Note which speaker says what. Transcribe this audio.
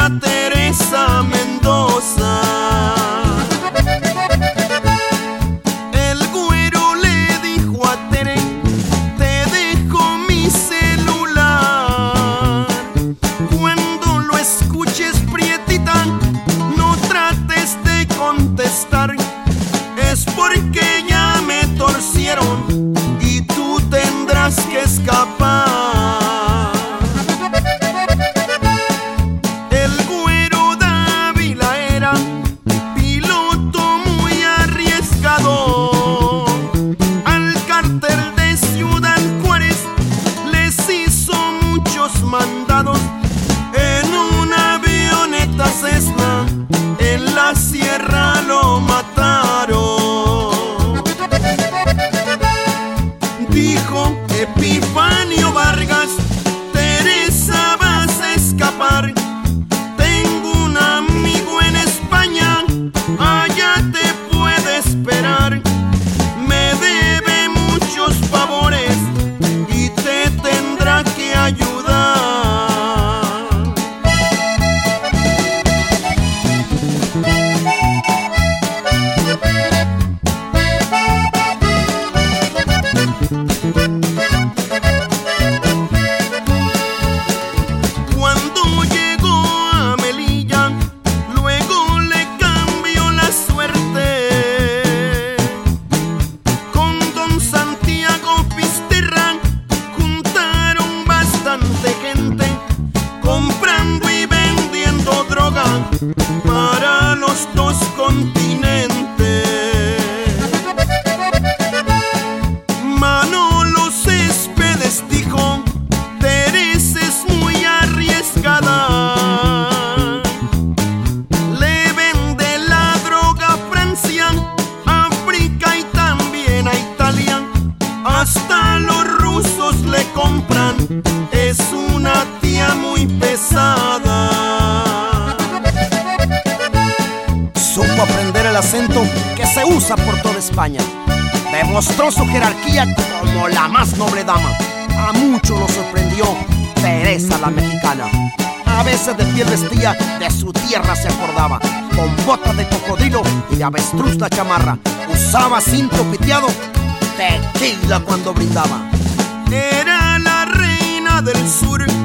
Speaker 1: doña Teresa Mendoza. El güero le dijo a Tere: te dejo mi celular. Cuando lo escuches, prietita, no trates de contestar. Es porque ya me torcieron y tú tendrás que escapar. El güero Dávila era piloto muy arriesgado. Al cártel de Ciudad Juárez les hizo muchos mandados. En una avioneta Cessna en la sierra lo mataron. Dijo Epifanio Vargas: Teresa, vas a escapar. Tengo un amigo en España, allá te puede esperar. Me debe muchos favores y te tendrá que ayudar. Cuando llegó a Melilla, luego le cambió la suerte. Con don Santiago Pisterra juntaron bastante gente, comprando y vendiendo droga para los dos continentes. Manolo Céspedes dijo: Teresa es muy arriesgada. Le vende la droga a Francia, África y también a Italia. Hasta los rusos le compran. Es una tía muy pesada. Supo aprender el acento que se usa por toda España. Demostró su jerarquía como la más noble dama. A muchos lo sorprendió Teresa la mexicana. A veces de piel vestía, de su tierra se acordaba. Con botas de cocodrilo y de avestruz la chamarra. Usaba cinto piteado, tequila cuando brindaba. Era la reina del sur,